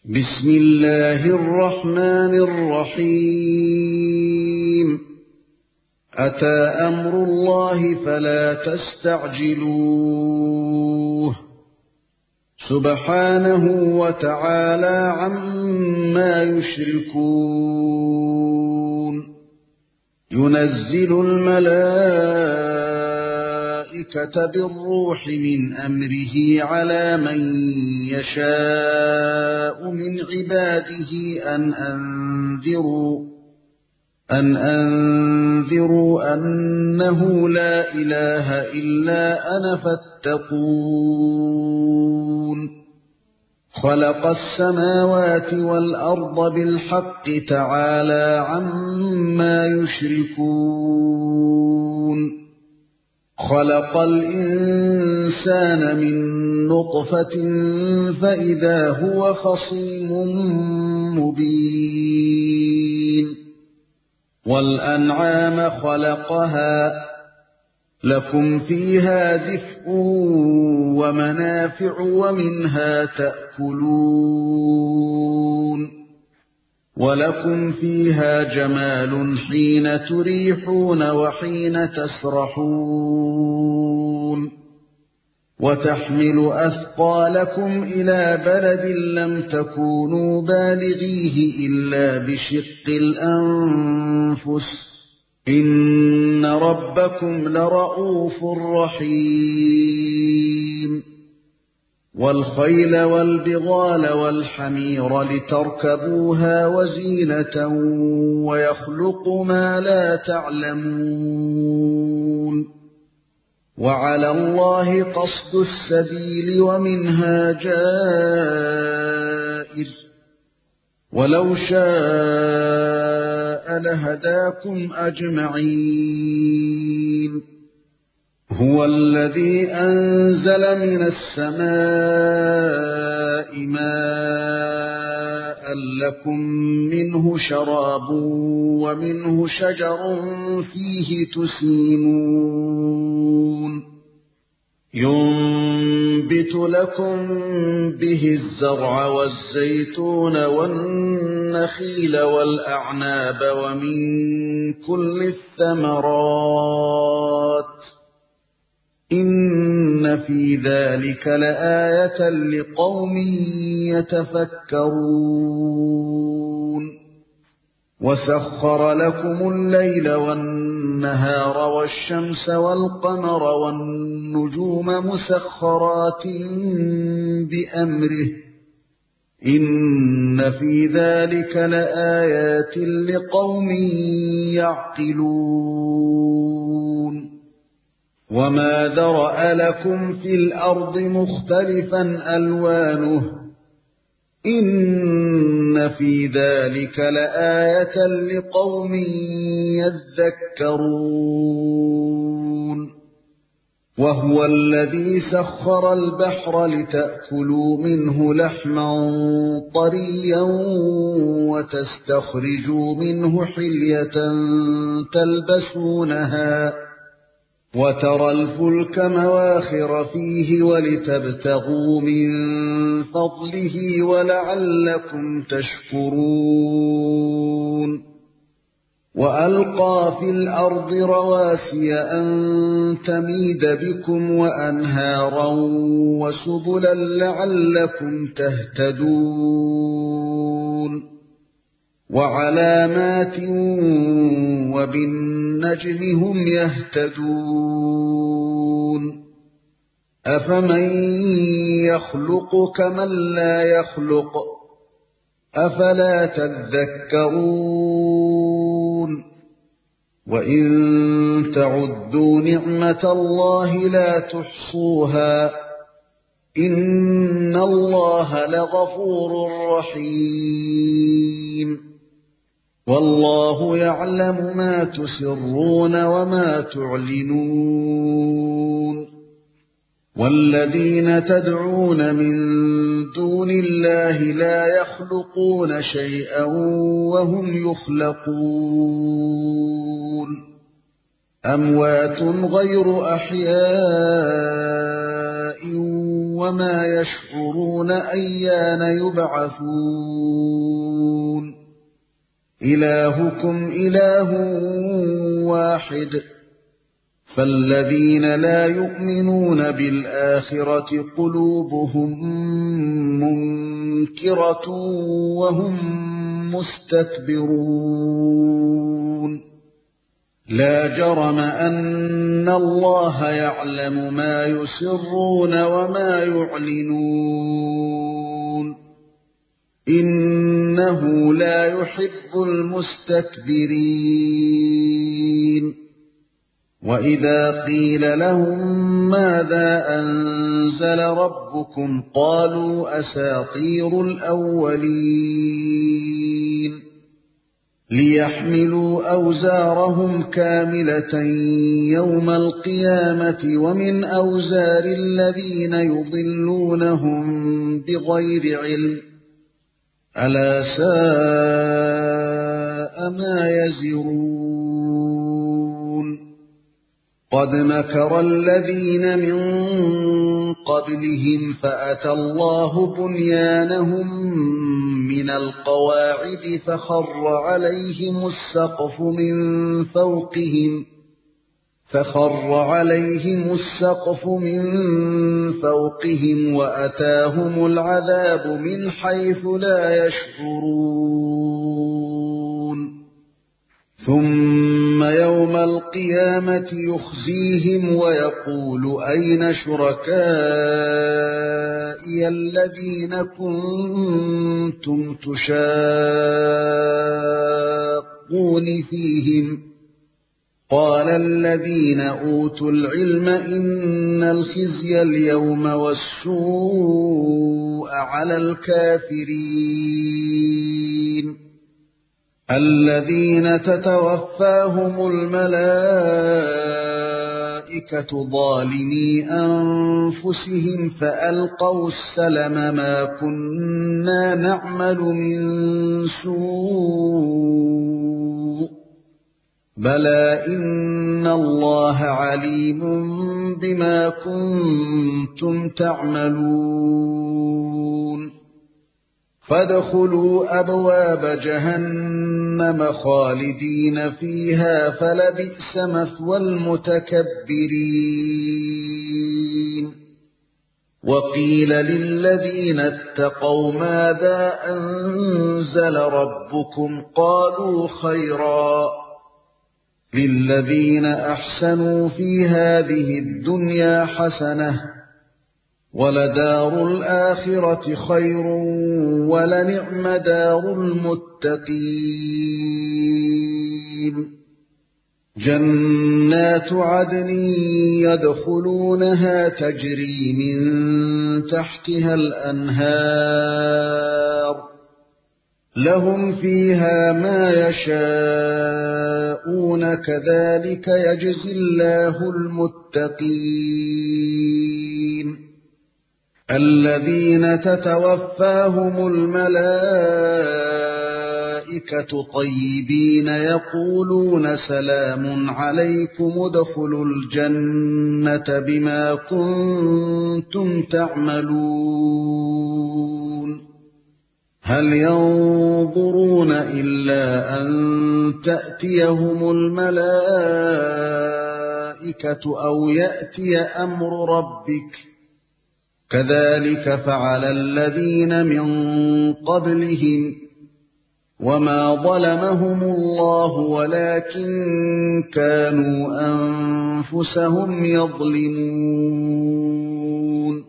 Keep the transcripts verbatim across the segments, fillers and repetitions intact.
بسم الله الرحمن الرحيم أتى أمر الله فلا تستعجلوه سبحانه وتعالى عما يشركون ينزل الملائكة بالروح من أمره على من يشاء من عباده أن أنذروا أن أنذروا أنه لا إله إلا أنا فاتقون خلق السماوات والأرض بالحق تعالى عما يشركون خلق الإنسان من نطفة فإذا هو خصيم مبين والأنعام خلقها لكم فيها دفء ومنافع ومنها تأكلون ولكم فيها جمال حين تريحون وحين تسرحون وتحمل أثقالكم إلى بلد لم تكونوا بالغيه إلا بشق الأنفس إن ربكم لرءوف رحيم والخيل والبغال والحمير لتركبوها وزينة ويخلق ما لا تعلمون وعلى الله قصد السبيل ومنها جائر ولو شاء لهداكم أجمعين هو الذي أنزل من السماء ماء لكم منه شراب ومنه شجر فيه تسيمون ينبت لكم به الزرع والزيتون والنخيل والأعناب ومن كل الثمرات إن في ذلك لآية لقوم يتفكرون وسخر لكم الليل والنهار والشمس والقمر والنجوم مسخرات بأمره إن في ذلك لآيات لقوم يعقلون وما ذرأ لكم في الأرض مختلفا ألوانه إن في ذلك لآية لقوم يذكرون وهو الذي سخر البحر لتأكلوا منه لحما طريا وتستخرجوا منه حلية تلبسونها وترى الفلك مواخر فيه ولتبتغوا من فضله ولعلكم تشكرون وألقى في الأرض رواسي أن تميد بكم وأنهارا وسبلا لعلكم تهتدون وعلامات وبالنجم هم يهتدون أفمن يخلق كمن لا يخلق أفلا تذكرون وإن تعدوا نعمة الله لا تحصوها إن الله لغفور رحيم والله يعلم ما تسرون وما تعلنون والذين تدعون من دون الله لا يخلقون شيئا وهم يخلقون أموات غير أحياء وما يشعرون أيان يبعثون إلهكم إله واحد فالذين لا يؤمنون بالآخرة قلوبهم منكرة وهم مستكبرون لا جرم أن الله يعلم ما يسرون وما يعلنون إنه لا يحب المستكبرين وإذا قيل لهم ماذا أنزل ربكم قالوا أساطير الأولين ليحملوا أوزارهم كاملة يوم القيامة ومن أوزار الذين يضلونهم بغير علم ألا ساء ما يزرون قد مكر الذين من قبلهم فأتى الله بنيانهم من القواعد فخر عليهم السقف من فوقهم فخر عليهم السقف من فوقهم وأتاهم العذاب من حيث لا يشعرون ثم يوم القيامة يخزيهم ويقول أين شركائي الذين كنتم تشاقون فيهم قال الذين أوتوا العلم إن الخزي اليوم والسوء على الكافرين الذين تتوفاهم الملائكة ظالمي أنفسهم فألقوا السلم ما كنا نعمل من سوء بلى إن الله عليم بما كنتم تعملون فادخلوا أبواب جهنم خالدين فيها فلبئس مثوى المتكبرين وقيل للذين اتقوا ماذا أنزل ربكم قالوا خيرا للذين أحسنوا في هذه الدنيا حسنة ولدار الآخرة خير ولنعم دار المتقين جنات عدن يدخلونها تجري من تحتها الأنهار لهم فيها ما يشاءون كذلك يجزي الله المتقين الذين تتوفاهم الملائكة طيبين يقولون سلام عليكم ادخلوا الجنة بما كنتم تعملون هل ينظرون إلا أن تأتيهم الملائكة أو يأتي أمر ربك كذلك فعل الذين من قبلهم وما ظلمهم الله ولكن كانوا أنفسهم يظلمون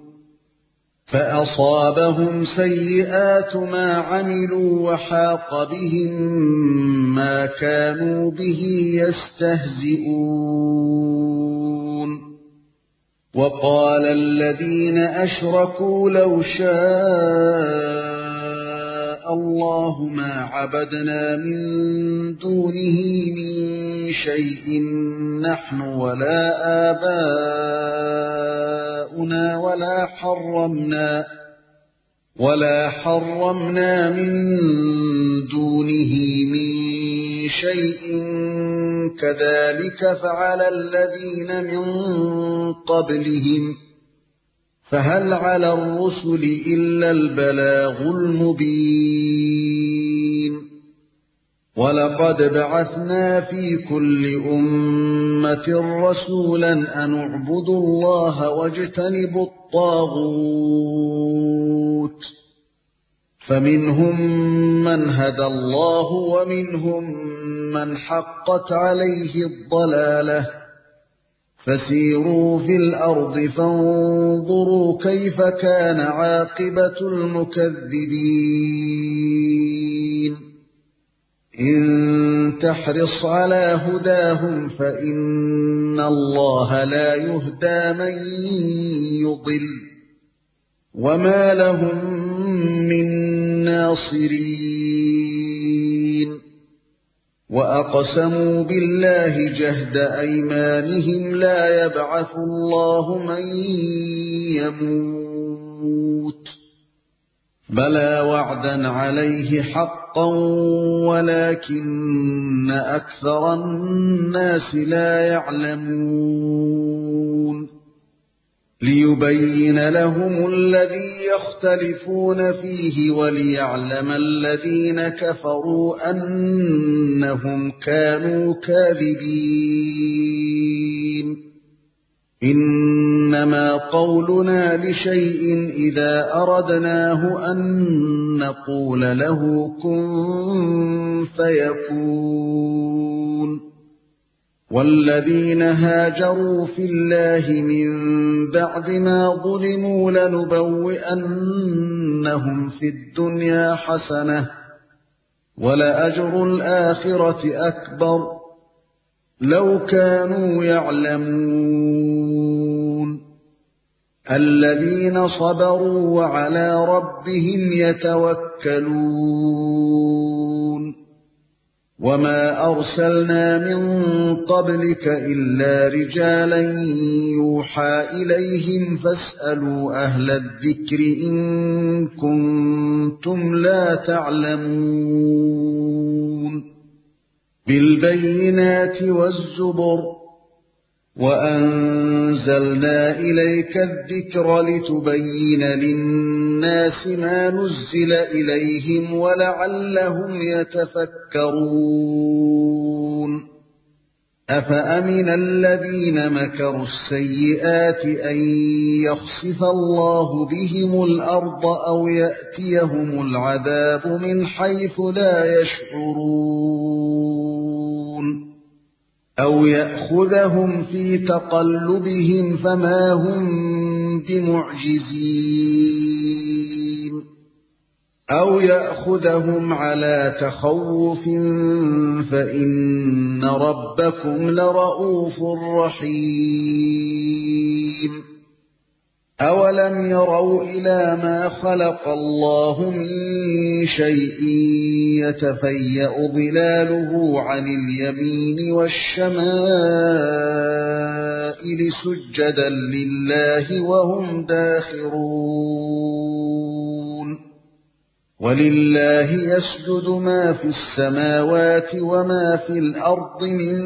فأصابهم سيئات ما عملوا وحاق بهم ما كانوا به يستهزئون وقال الذين أشركوا لو شاء الله ما عبدنا من دونه من شيء نحن ولا آباؤنا ولا حرمنا ولا حرمنا من دونه من شيء كذلك فعل الذين من قبلهم فهل على الرسل إلا البلاغ المبين ولقد بعثنا في كل أمة رسولا أن اعبدوا الله واجتنبوا الطاغوت فمنهم من هدى الله ومنهم من حقت عليه الضلالة فسيروا في الأرض فانظروا كيف كان عاقبة المكذبين إن تحرص على هداهم فإن الله لا يهدى من يضل وما لهم من ناصرين وأقسموا بالله جهد أيمانهم لا يبعث الله من يموت بلى وعدا عليه حقا ولكن أكثر الناس لا يعلمون ليبين لهم الذي يختلفون فيه وليعلم الذين كفروا أنهم كانوا كاذبين إنما قولنا لشيء إذا أردناه أن نقول له كن فيكون والذين هاجروا في الله من بعد ما ظلموا لنبوئنهم في الدنيا حسنة ولأجر الآخرة أكبر لو كانوا يعلمون الذين صبروا وعلى ربهم يتوكلون وما أرسلنا من قبلك إلا رجالا يوحى إليهم فاسألوا أهل الذكر إن كنتم لا تعلمون بالبينات والزبر وأنزلنا إليك الذكر لتبين للناس ما نزل إليهم ولعلهم يتفكرون أفأمن الذين مكروا السيئات أن يخسف الله بهم الأرض أو يأتيهم العذاب من حيث لا يشعرون أو يأخذهم في تقلبهم فما هم بمعجزين أو يأخذهم على تخوف فإن ربكم لرؤوف رحيم أولم يروا إلى ما خلق الله من شيء يتفيأ ظلاله عن اليمين والشمائل سجدا لله وهم داخرون ولله يسجد ما في السماوات وما في الأرض من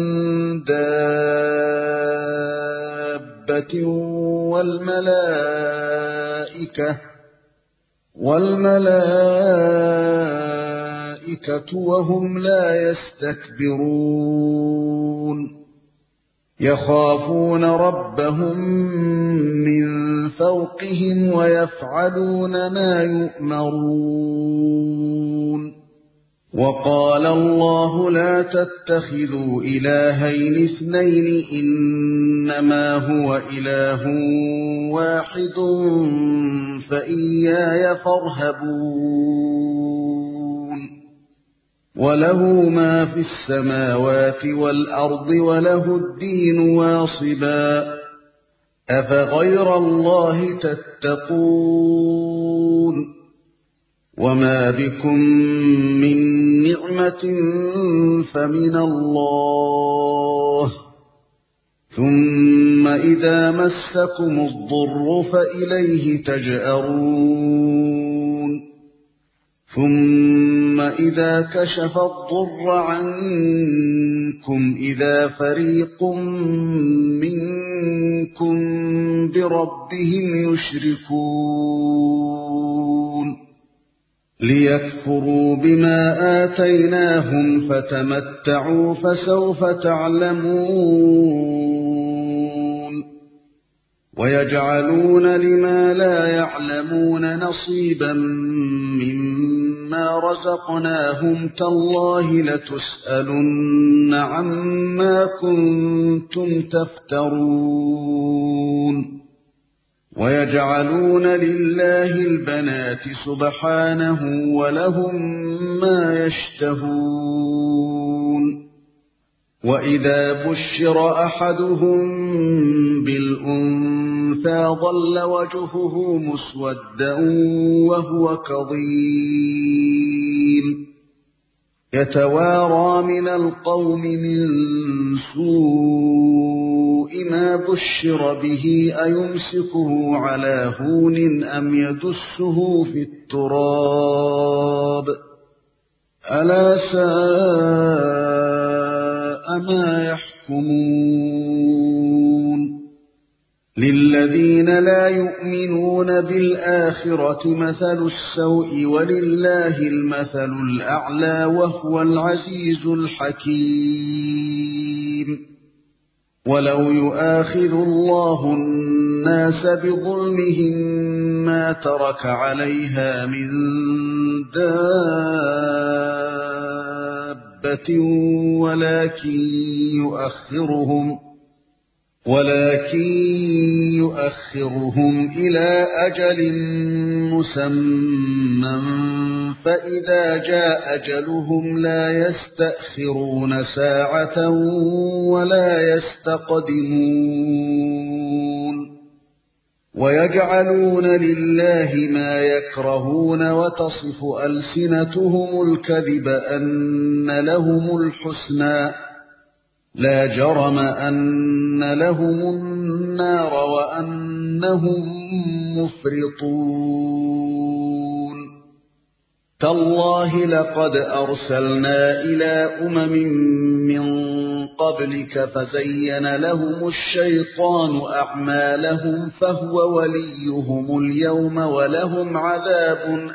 دابة والملائكة والملائكة وهم لا يستكبرون يخافون ربهم من فوقهم ويفعلون ما يؤمرون وقال الله لا تتخذوا إلهين اثنين إنما هو إله واحد فإياي فارهبون وله ما في السماوات والأرض وله الدين واصبا أفغير الله تتقون وما بكم من نعمة فمن الله ثم إذا مسكم الضر فإليه تجأرون ثم إذا كشف الضر عنكم إذا فريق منكم بربهم يشركون ليكفروا بما آتيناهم فتمتعوا فسوف تعلمون ويجعلون لما لا يعلمون نصيبا مما رزقناهم تالله لتسألن عما كنتم تفترون ويجعلون لله البنات سبحانه ولهم ما يشتهون وإذا بشر أحدهم بالأنثى ظل وجهه مسودا وهو كظيم يتوارى من القوم من سوء ما بشر به أيمسكه على هون أم يدسه في التراب ألا ساء ما يحكمون للذين لا يؤمنون بالآخرة مثل السوء ولله المثل الأعلى وهو العزيز الحكيم ولو يؤاخذ الله الناس بظلمهم ما ترك عليها من دابة ولكن يؤخرهم ولكن يؤخرهم إلى أجل مسمى فإذا جاء أجلهم لا يستأخرون ساعة ولا يستقدمون ويجعلون لله ما يكرهون وتصف ألسنتهم الكذب أن لهم الحسنى لا جرم أن لهم النار وأنهم مفرطون تالله لقد أرسلنا إلى أمم من قبلك فزين لهم الشيطان أعمالهم فهو وليهم اليوم ولهم عذاب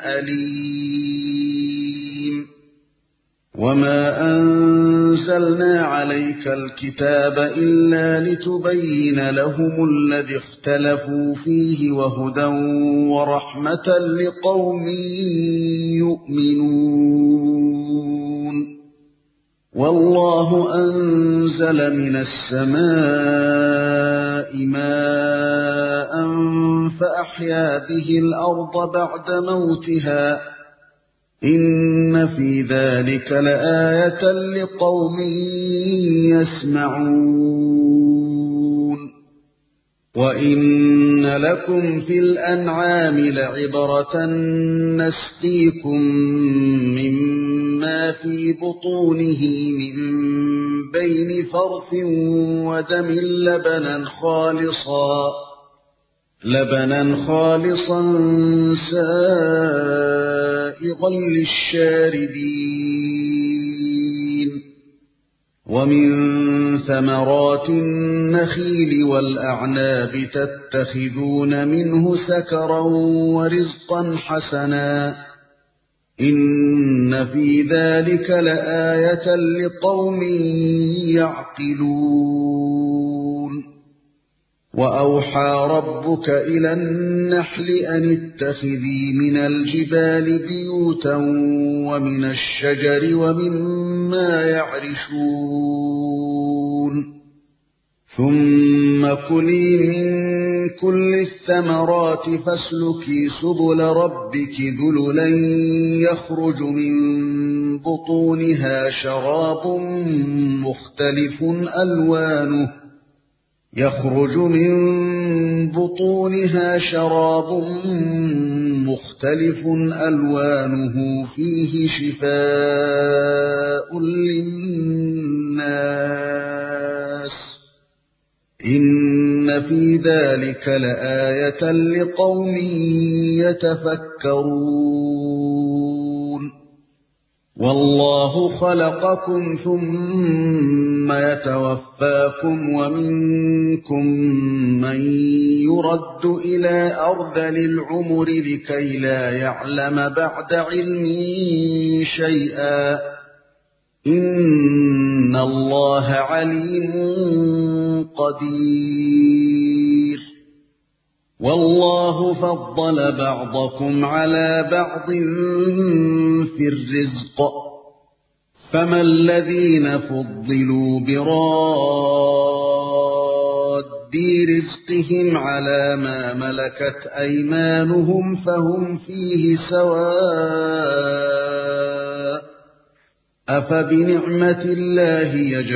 أليم وما أنزلنا عليك الكتاب إلا لتبين لهم الذي اختلفوا فيه وهدى ورحمة لقوم يؤمنون والله أنزل من السماء ماء فأحيا به الأرض بعد موتها إن في ذلك لآية لقوم يسمعون وإن لكم في الأنعام لعبرة نسقيكم مما في بطونه من بين فرث ودم لبنا خالصا لبنا خالصا سائغا للشاربين ومن ثمرات النخيل والأعناب تتخذون منه سكرا ورزقا حسنا إن في ذلك لآية لقوم يعقلون وأوحى ربك إلى النحل أن اتخذي من الجبال بيوتا ومن الشجر ومما يعرشون ثم كلي من كل الثمرات فاسلكي سبل ربك ذللا يخرج من بطونها شراب مختلف ألوانه يخرج من بطونها شراب مختلف ألوانه فيه شفاء للناس إن في ذلك لآية لقوم يتفكرون والله خلقكم ثم يتوفاكم ومنكم من يرد إلى أرذل العمر لكي لا يعلم بعد علم شيئا إن الله عليم قدير والله فضل بعضكم على بعض في الرزق فما الذين فضلوا براد رزقهم على ما ملكت أيمانهم فهم فيه سواء أفبنعمة الله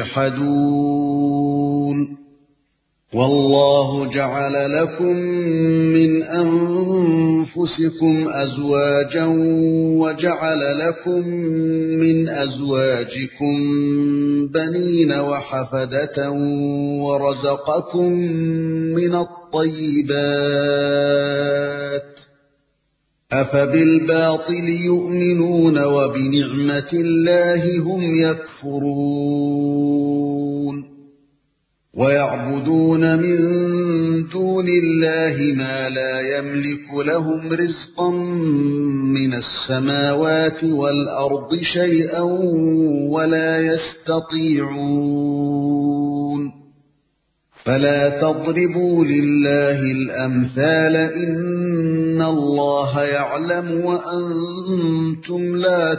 يجحدون والله جعل لكم من أنفسكم أزواجا وجعل لكم من أزواجكم بنين وحفدة ورزقكم من الطيبات أفبالباطل يؤمنون وبنعمة الله هم يكفرون ويعبدون من دون الله ما لا يملك لهم رزقا من السماوات والأرض شيئا ولا يستطيعون فلا تضربوا لله الأمثال إن الله يعلم وأنتم لا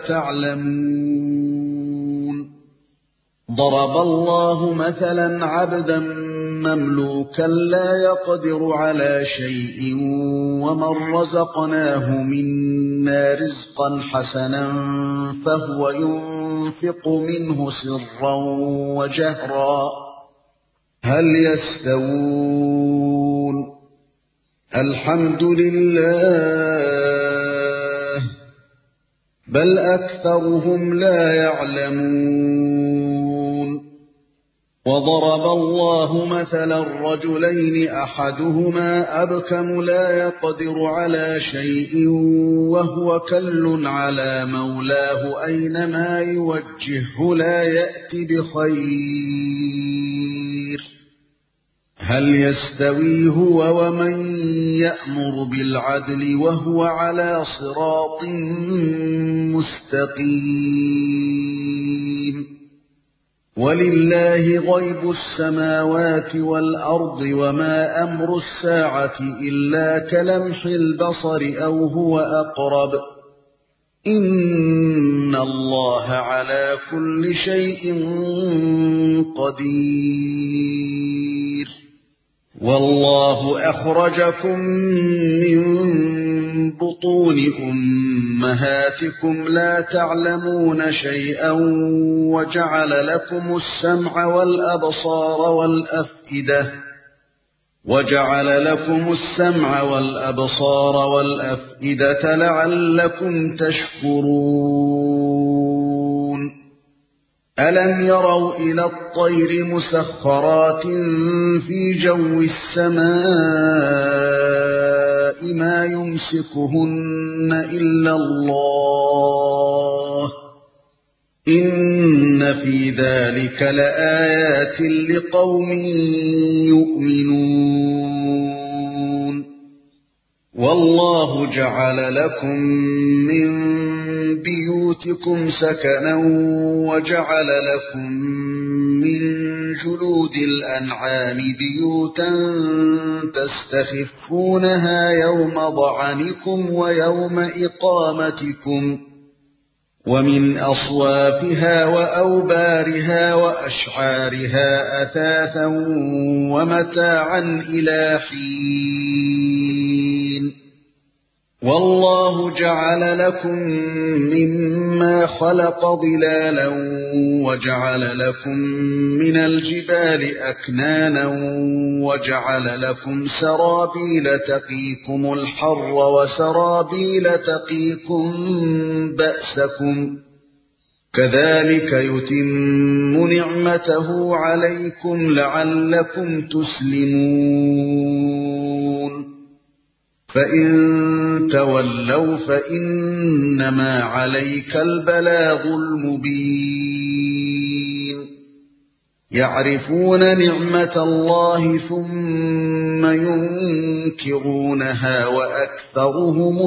تعلمون ضرب الله مثلا عبدا مملوكا لا يقدر على شيء ومن رزقناه منا رزقا حسنا فهو ينفق منه سرا وجهرا هل يستوون الحمد لله بل أكثرهم لا يعلمون وضرب الله مثلا رجلين أحدهما أبكم لا يقدر على شيء وهو كل على مولاه أينما يوجهه لا يأتي بخير هل يستوي هو ومن يأمر بالعدل وهو على صراط مستقيم ولله غيب السماوات والأرض وما أمر الساعة إلا كلمح البصر أو هو أقرب إن الله على كل شيء قدير والله أخرجكم من بطون أمهاتكم لا تعلمون شيئا وجعل لكم السمع والأبصار والأفئدة وجعل لكم السمع والأبصار والأفئدة لعلكم تشكرون ألم يروا إلى الطير مسخرات في جو السماء ما يمسكهن إلا الله إن في ذلك لآيات لقوم يؤمنون والله جعل لكم من بيوتكم سكنا وجعل لكم من جلود الأنعام بيوتا تستخفونها يوم ضعنكم ويوم إقامتكم ومن أصوافها وأوبارها وأشعارها أثاثا ومتاعا إلى حين والله جعل لكم مما خلق ظلالا وجعل لكم من الجبال أكنانا وجعل لكم سرابيل تقيكم الحر وسرابيل تقيكم بأسكم كذلك يتم نعمته عليكم لعلكم تسلمون فإن تولوا فإنما عليك البلاغ المبين يعرفون نعمة الله ثم ينكرونها وأكثرهم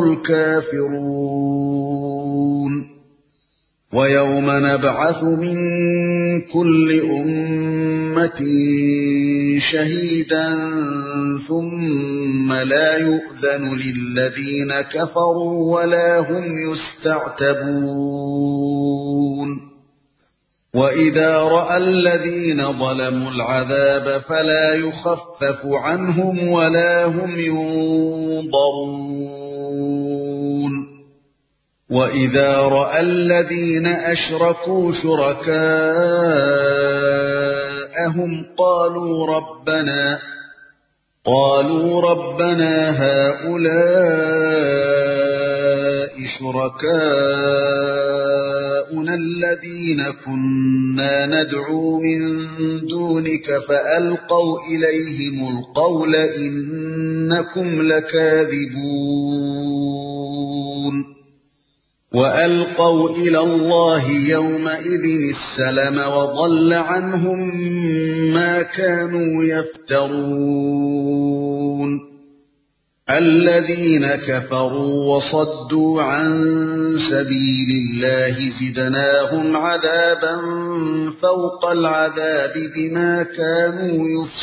الكافرون ويوم نبعث من كل أمة شهيدا ثم لا يؤذن للذين كفروا ولا هم يستعتبون وإذا رأى الذين ظلموا العذاب فلا يخفف عنهم ولا هم ينظرون وإذا رأى الذين أشركوا شركاءهم قالوا ربنا قالوا ربنا هؤلاء شركاؤنا الذين كنا ندعو من دونك فألقوا إليهم القول إنكم لكاذبون وألقوا إلى الله يومئذ السلم وضل عنهم ما كانوا يفترون الذين كفروا وصدوا عن سبيل الله زدناهم عذابا فوق العذاب بما كانوا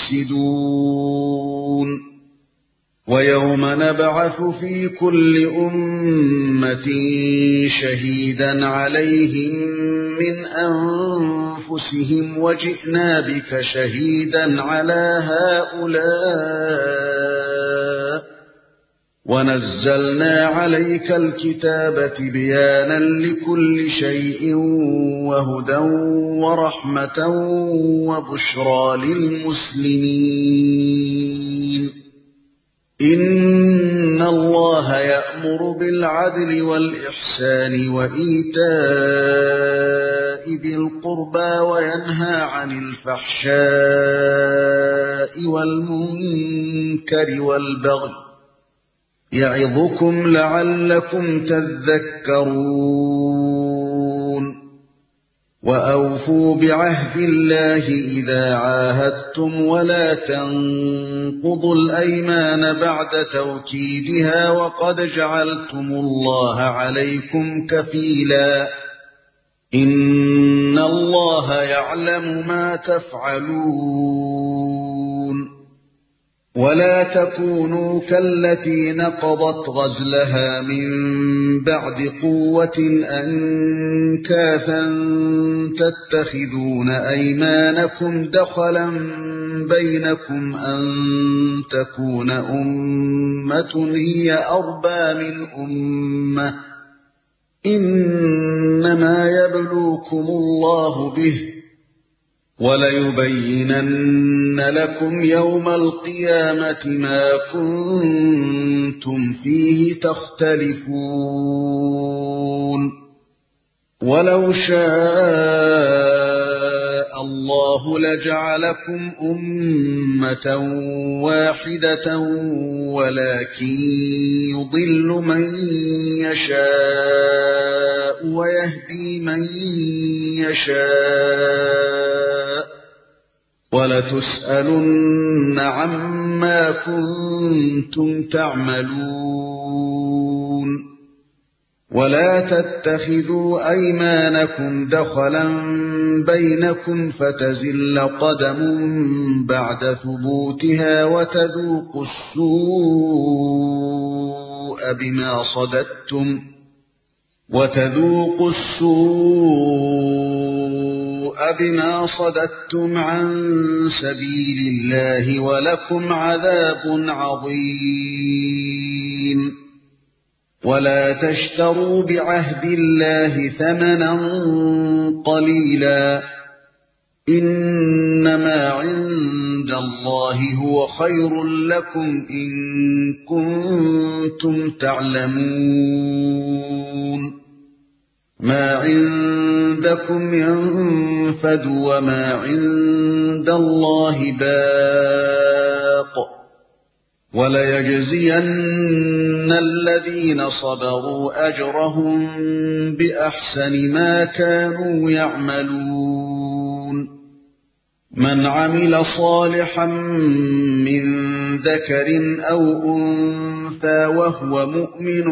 يفسدون ويوم نبعث في كل أمة شهيدا عليهم من أنفسهم وجئنا بك شهيدا على هؤلاء ونزلنا عليك الكتاب بيانا لكل شيء وهدى ورحمة وبشرى للمسلمين إن الله يأمر بالعدل والإحسان وإيتاء ذي القربى وينهى عن الفحشاء والمنكر والبغي يعظكم لعلكم تذكرون وأوفوا بعهد الله إذا عاهدتم ولا تنقضوا الأيمان بعد توكيدها وقد جعلتم الله عليكم كفيلا إن الله يعلم ما تفعلون ولا تكونوا كالتي نقضت غزلها من بعد قوة أنكاثا تتخذون أيمانكم دخلا بينكم أن تكون أمة هي أربى من أمة إنما يبلوكم الله به وَلَيُبَيِّنَنَّ لَكُمْ يَوْمَ الْقِيَامَةِ مَا كُنتُمْ فِيهِ تَخْتَلِفُونَ وَلَوْ شَاءَ اللَّهُ لَجَعَلَكُمْ أُمَّةً وَاحِدَةً وَلَكِن يُضِلُّ مَن يَشَاءُ وَيَهْدِي مَن يَشَاءُ وَلَتُسْأَلُنَّ عَمَّا كُنتُمْ تَعْمَلُونَ وَلَا تَتَّخِذُوا أَيْمَانَكُمْ دَخَلًا بَيْنَكُمْ فَتَزِلَّ قَدَمٌ بَعْدَ ثُبُوتِهَا وَتَذُوقُوا السُّوءَ بِمَا صَدَدتُّمْ وَتَذُوقُوا السُّوءَ بِمَا صَدَدتُّمْ عَن سَبِيلِ اللَّهِ وَلَكُمْ عَذَابٌ عَظِيمٌ وَلَا تَشْتَرُوا بِعَهْدِ اللَّهِ ثَمَنًا قَلِيلًا إِنَّمَا عِندَ اللَّهِ هُوَ خَيْرٌ لَّكُمْ إِن كُنتُمْ تَعْلَمُونَ مَا عِندَكُمْ يَنفَدُ وَمَا عِندَ اللَّهِ بَاقٍ وَلَيَجْزِيَنَّ الَّذِينَ صَبَرُوا أَجْرَهُم بِأَحْسَنِ مَا كَانُوا يَعْمَلُونَ مَنْ عَمِلَ صَالِحًا مِّن ذَكَرٍ أَوْ أُنثَىٰ وَهُوَ مُؤْمِنٌ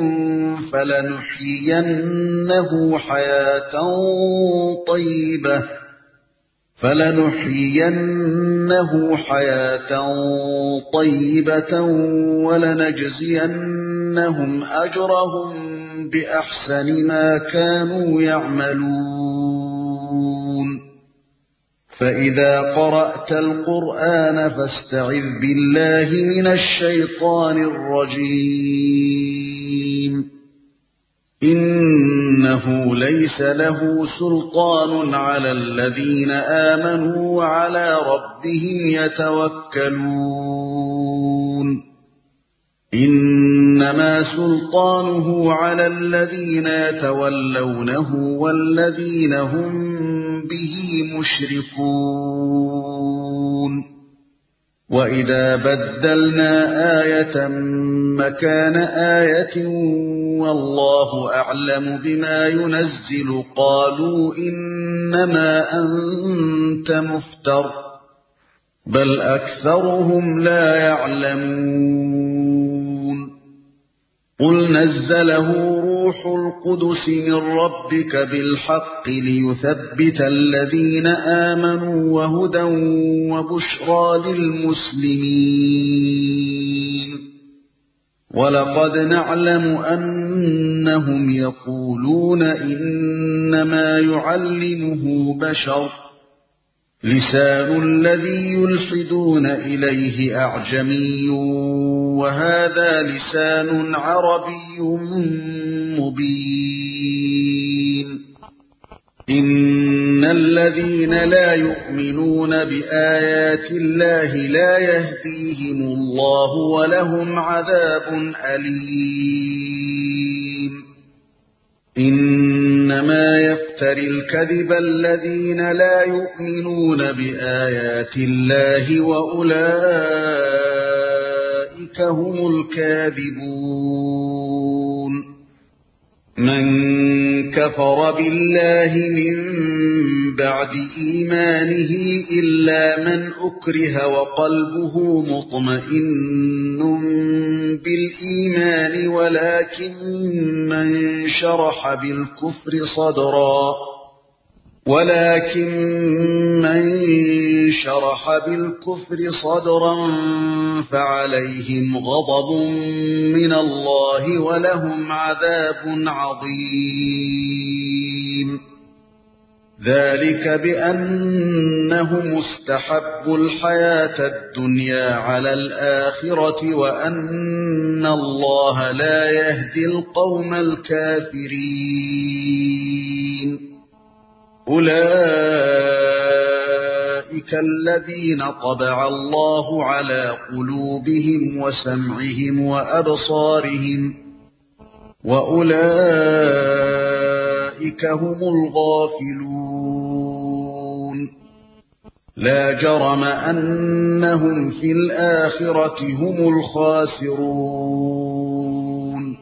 فَلَنُحْيِيَنَّهُ حَيَاةً طَيِّبَةً فَلَنُحْيِيَنَّهُ حَيَاةً طَيِّبَةً وَلَنَجْزِيَنَّهُمْ أَجْرَهُم بِأَحْسَنِ مَا كَانُوا يَعْمَلُونَ فَإِذَا قَرَأْتَ الْقُرْآنَ فَاسْتَعِذْ بِاللَّهِ مِنَ الشَّيْطَانِ الرَّجِيمِ إِنَّهُ لَيْسَ لَهُ سُلْطَانٌ عَلَى الَّذِينَ آمَنُوا وَعَلَى رَبِّهِمْ يَتَوَكَّلُونَ إِنَّمَا سُلْطَانُهُ عَلَى الَّذِينَ يَتَوَلَّوْنَهُ وَالَّذِينَ هُمْ بِهِ مُشْرِكُونَ وَإِذَا بَدَّلْنَا آيَةً مَكَانَ آيَةٍ وَاللَّهُ أَعْلَمُ بِمَا يُنَزِّلُ قَالُوا إِنَّمَا أَنتَ مُفْتَرٍ بَلْ أَكْثَرُهُمْ لَا يَعْلَمُونَ قُلْ نَزَّلَهُ رُوحُ الْقُدُسِ مِنْ رَبِّكَ بِالْحَقِّ لِيُثَبِّتَ الَّذِينَ آمَنُوا وَهُدًى وَبُشْرَى لِلْمُسْلِمِينَ وَلَقَدْ نَعْلَمُ أَنَّهُمْ يَقُولُونَ إِنَّمَا يُعَلِّمُهُ بَشَرٌ لِسَانُ الَّذِي يُلْحِدُونَ إِلَيْهِ أَعْجَمِيٌّ وَهَذَا لِسَانٌ عَرَبِيٌّ مُبِينٌ إِنَّ الَّذِينَ لَا يُؤْمِنُونَ بِآيَاتِ اللَّهِ لَا يَهْدِيهِمُ اللَّهُ وَلَهُمْ عَذَابٌ أَلِيمٌ إِنَّمَا يَفْتَرِي الْكَذِبَ الَّذِينَ لَا يُؤْمِنُونَ بِآيَاتِ اللَّهِ وَأُولَئِكَ هُمُ الْكَاذِبُونَ مَنْ كَفَرَ بِاللَّهِ مِنْ بَعْدِ إِيمَانِهِ إِلَّا مَنْ أُكْرِهَ وَقَلْبُهُ مُطْمَئِنٌّ بِالْإِيمَانِ وَلَكِنْ مَنْ شَرَحَ بِالْكُفْرِ صَدْرًا ولكن من شرح بالكفر صدرا فعليهم غضب من الله ولهم عذاب عظيم ذلك بأنهم استحبوا الحياة الدنيا على الآخرة وأن الله لا يهدي القوم الكافرين أولئك الذين طبع الله على قلوبهم وسمعهم وأبصارهم وأولئك هم الغافلون لا جرم أنهم في الآخرة هم الخاسرون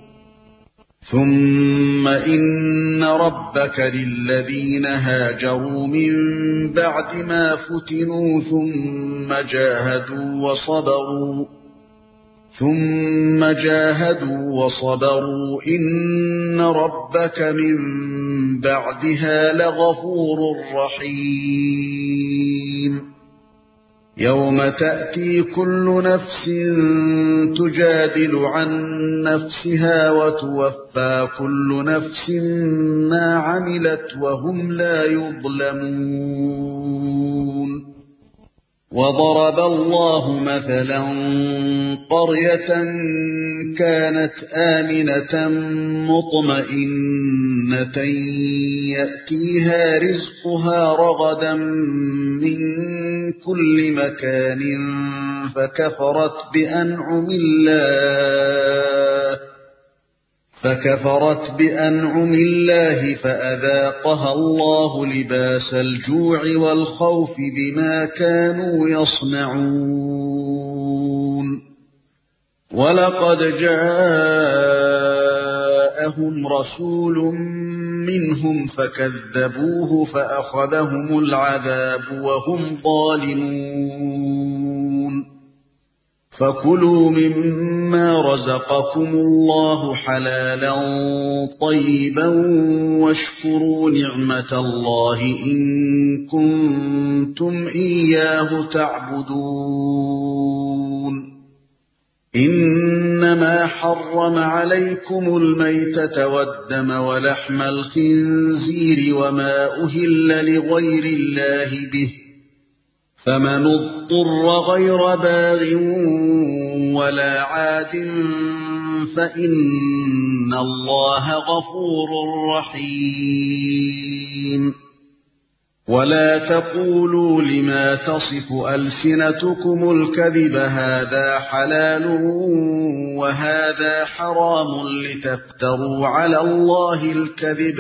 ثم إن ربك للذين هاجروا من بعد ما فتنوا ثم جاهدوا وصبروا ثم جاهدوا وصبروا إن ربك من بعدها لغفور رحيم يوم تأتي كل نفس تجادل عن نفسها وتوفى كل نفس ما عملت وهم لا يظلمون وضرب الله مثلا قرية كانت آمنة مطمئنة يأتيها رزقها رغدا من كل مكان فكفرت بأنعم الله فكفرت بأنعم الله فأذاقها الله لباس الجوع والخوف بما كانوا يصنعون وَلَقَدْ جَاءَهُمْ رَسُولٌ مِّنْهُمْ فَكَذَّبُوهُ فَأَخَذَهُمُ الْعَذَابُ وَهُمْ ظَالِمُونَ فَكُلُوا مِمَّا رَزَقَكُمُ اللَّهُ حَلَالًا طَيِّبًا وَاشْكُرُوا نِعْمَةَ اللَّهِ إِن كُنتُمْ إِيَّاهُ تَعْبُدُونَ إِنَّمَا حَرَّمَ عَلَيْكُمُ الْمَيْتَةَ وَالدَّمَ وَلَحْمَ الْخِنزِيرِ وَمَا أُهِلَّ لِغَيْرِ اللَّهِ بِهِ فَمَنِ اضْطُرَّ غَيْرَ بَاغٍ وَلَا عَادٍ فَإِنَّ اللَّهَ غَفُورٌ رَّحِيمٌ وَلَا تَقُولُوا لِمَا تَصِفُ أَلْسِنَتُكُمُ الْكَذِبَ هَذَا حَلَالٌ وَهَذَا حَرَامٌ لِتَفْتَرُوا عَلَى اللَّهِ الْكَذِبَ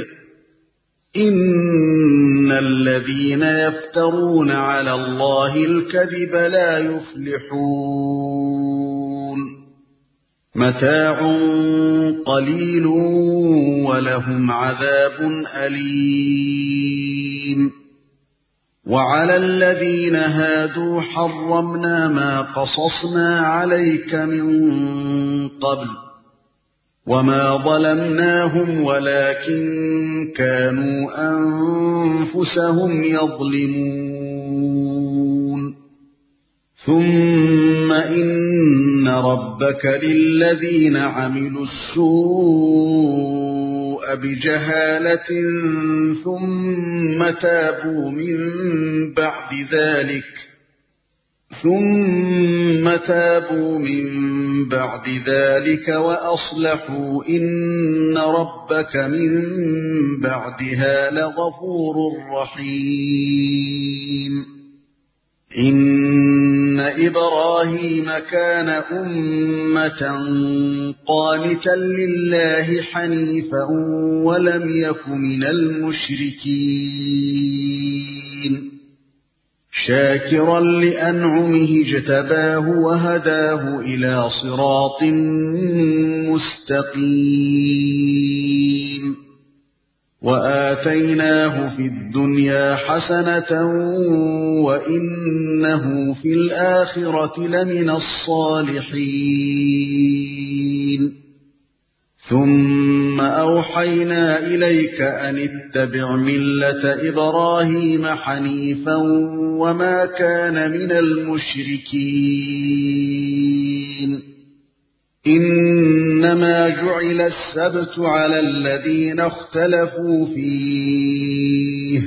إِنَّ الَّذِينَ يَفْتَرُونَ عَلَى اللَّهِ الْكَذِبَ لَا يُفْلِحُونَ مَتَاعٌ قَلِيلٌ وَلَهُمْ عَذَابٌ أَلِيمٌ وَعَلَى الَّذِينَ هَادُوا حَرَّمْنَا مَا قَصَصْنَا عَلَيْكَ مِن قَبْلُ وَمَا ظَلَمْنَاهُمْ وَلَكِن كَانُوا أَنفُسَهُمْ يَظْلِمُونَ ثُمَّ إِنَّ رَبَّكَ لِلَّذِينَ عَمِلُوا السُّوءَ بِجَهَالَةٍ ثُمَّ تَابُوا مِن بَعْدِ ذَلِكَ ثُمَّ تَابُوا مِن بَعْدِ ذَلِكَ وَأَصْلَحُوا إِنَّ رَبَّكَ مِن بَعْدِهَا لَغَفُورٌ رَّحِيمٌ إِنَّ إِبْرَاهِيمَ كَانَ أُمَّةً قَانِتًا لِلَّهِ حَنِيفًا وَلَمْ يَكُ مِنَ الْمُشْرِكِينَ شَاكِرًا لِأَنْعُمِهِ اجْتَبَاهُ وَهَدَاهُ إِلَى صِرَاطٍ مُسْتَقِيمٍ وَآتَيْنَاهُ فِي الدُّنْيَا حَسَنَةً وَإِنَّهُ فِي الْآخِرَةِ لَمِنَ الصَّالِحِينَ ثُمَّ أَوْحَيْنَا إِلَيْكَ أَنِ اتَّبِعْ مِلَّةَ إِبْرَاهِيمَ حَنِيفًا وَمَا كَانَ مِنَ الْمُشْرِكِينَ إِنَّمَا جُعِلَ السَّبْتُ عَلَى الَّذِينَ اخْتَلَفُوا فِيهِ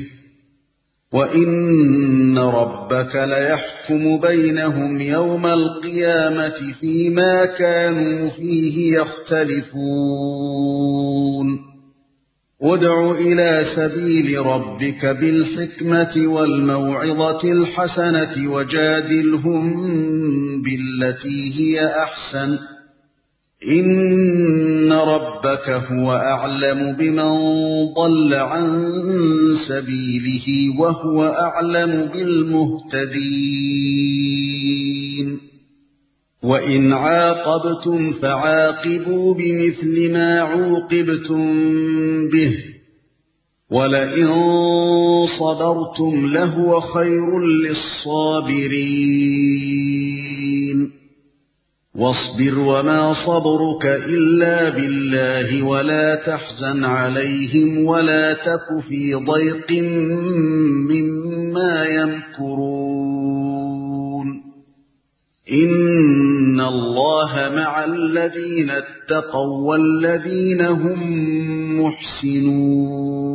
وَإِنَّ رَبَّكَ لَيَحْكُمُ بَيْنَهُمْ يَوْمَ الْقِيَامَةِ فِيمَا كَانُوا فِيهِ يَخْتَلِفُونَ ادْعُ إِلَى سَبِيلِ رَبِّكَ بِالْحِكْمَةِ وَالْمَوْعِظَةِ الْحَسَنَةِ وَجَادِلْهُم بِالَّتِي هِيَ أَحْسَنُ إِنَّ رَبَّكَ هُوَ أَعْلَمُ بِمَنْ ضَلَّ عَن سَبِيلِهِ وَهُوَ أَعْلَمُ بِالْمُهْتَدِينَ وَإِنْ عَاقَبْتُمْ فَعَاقِبُوا بِمِثْلِ مَا عُوقِبْتُمْ بِهِ وَلَئِنْ صَبَرْتُمْ لَهُوَ خَيْرٌ لِلصَّابِرِينَ وَاصْبِرْ وَمَا صَبْرُكَ إِلَّا بِاللَّهِ وَلَا تَحْزَنْ عَلَيْهِمْ وَلَا تَكُ فِي ضَيْقٍ مِّمَّا يَمْكُرُونَ إِنَّ اللَّهَ مَعَ الَّذِينَ اتَّقَوْا وَالَّذِينَ هُمْ مُحْسِنُونَ